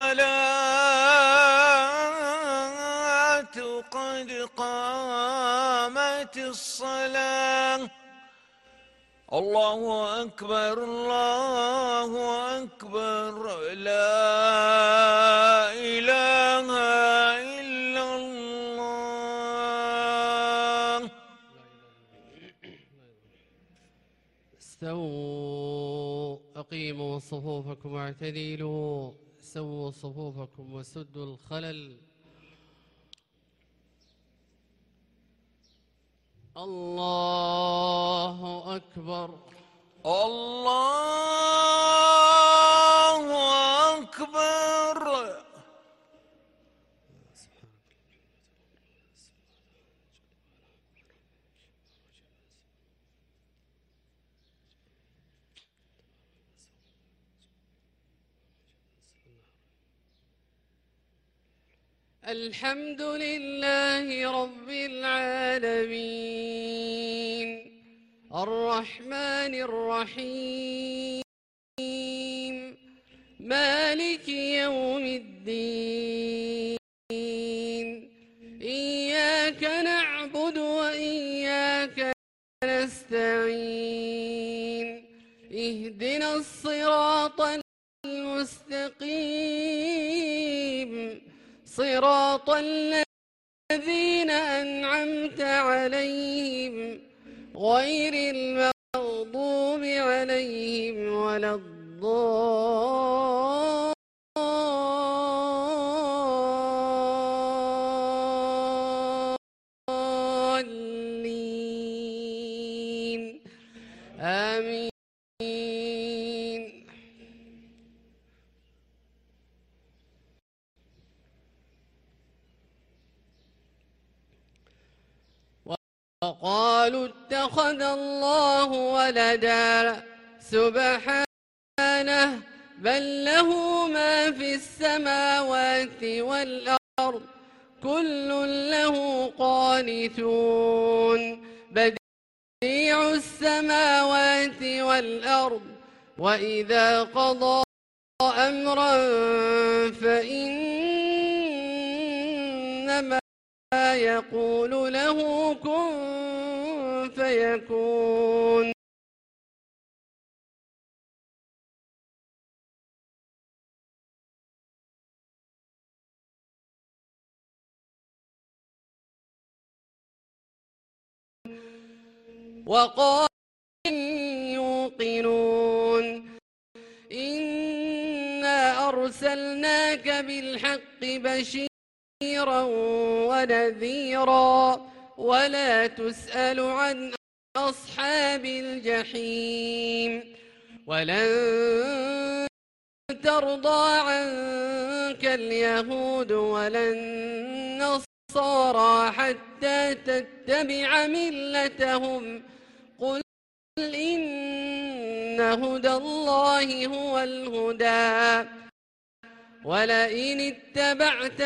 قد قامت الصلاة. الله أكبر الله أكبر، لا إله إلا الله. استووا، أقيموا صفوفكم واعتدلوا، سووا صفوفكم وسدوا الخلل. الله أكبر الله أكبر. الحمد لله رب العالمين، الرحمن الرحيم، مالك يوم الدين. إياك نعبد وإياك نستعين، اهدنا الصراط المستقيم، صراط الذين أنعمت عليهم غير المغضوب عليهم ولا الضالين. آمين. وقالوا اتخذ الله ولدا، سبحانه، بل له ما في السماوات والأرض، كل له قانتون. بديع السماوات والأرض، وإذا قضى أمرا فإنما يقول له كن فيكون. وقال يوقنون إنا أرسلناك بالحق بشيرا ونذيرا، ولا تسأل عن أصحاب الجحيم. ولن ترضى عنك اليهود ولا النصارى حتى تتبع ملتهم، قل إن هدى الله هو الهدى. ولئن اتبعت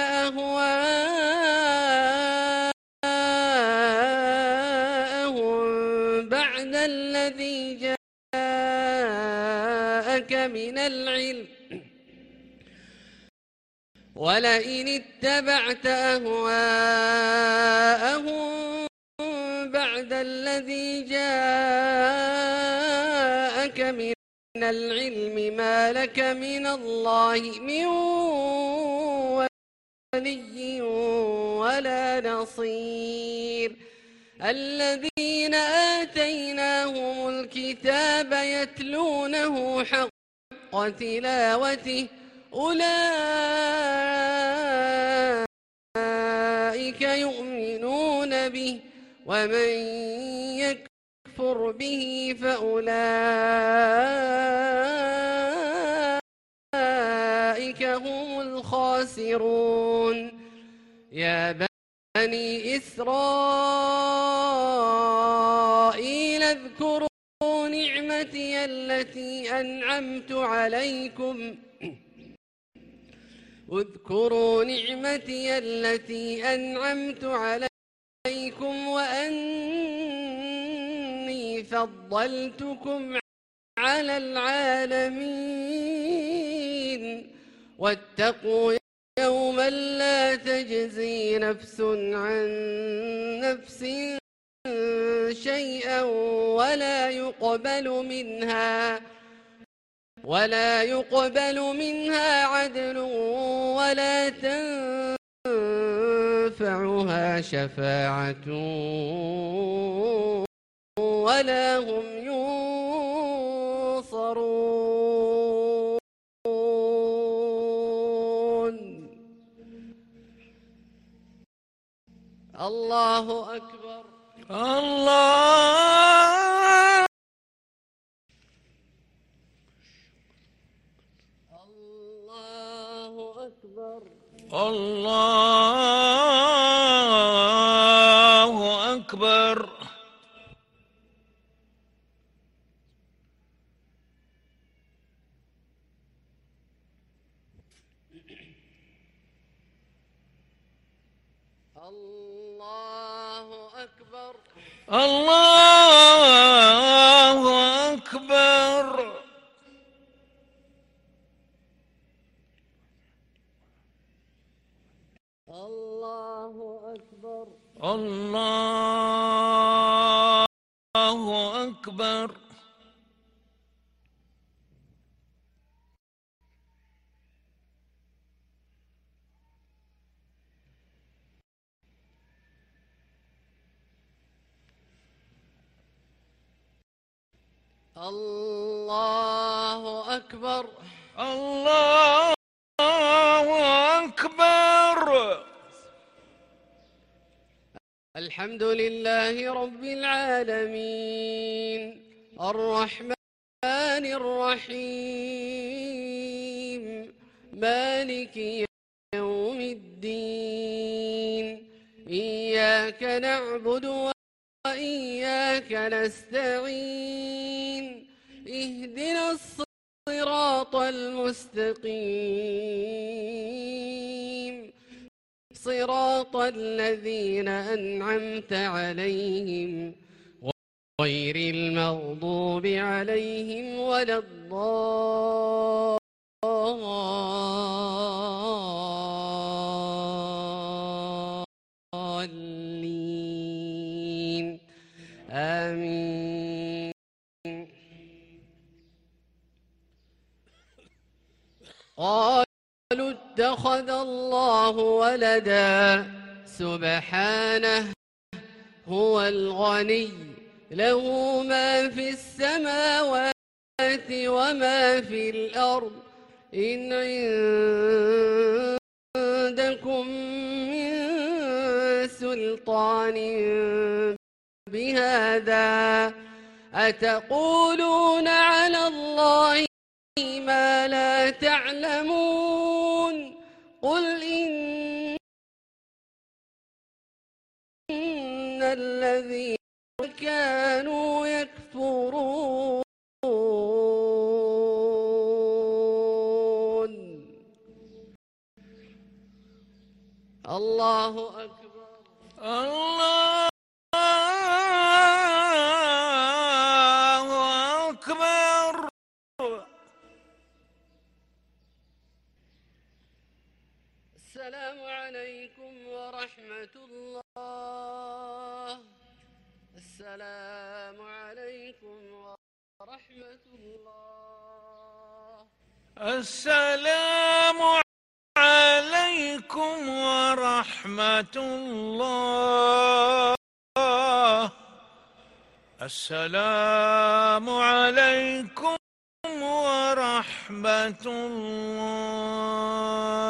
أهواءهم بعد الذي جاءك من العلم، ولئن اتبعت أهواءهم بعد الذي جاءك من العلم ما لك من الله من ولي ولا نصير. الذين آتيناهم الكتاب يتلونه حق تلاوته، أولئك يؤمنون به، ومن يكفر به فأولئك هم الخاسرون. يا بني إسرائيل اذكروا نعمتي التي أنعمت عليكم، اذكروا نعمتي التي أنعمت عليكم وأني فضلتكم على العالمين. واتقوا يوما لا تجزي نفس عن نفس شيئا ولا يقبل منها عدل ولا تنفعها شفاعة ولا هم ينصرون. الله أكبر. الله أكبر. الله أكبر. الله أكبر. الله أكبر. الله أكبر. الله أكبر. الله أكبر. الله أكبر. الحمد لله رب العالمين الرحمن الرحيم مالك يوم الدين إياك نعبد وإياك نستعين اهدنا الصراط المستقيم صراط الذين أنعمت عليهم غير المغضوب عليهم ولا الضالين آمين. قالوا اتخذ الله ولدا سبحانه هو الغني له ما في السماوات وما في الأرض إن عندكم من سلطان بهذا أتقولون على الله ما لا تعلمون قل إن الذين كانوا يكفرون. الله أكبر. الله أكبر. السلام عليكم ورحمة الله. السلام عليكم ورحمة الله. السلام عليكم ورحمة الله. السلام عليكم ورحمة الله.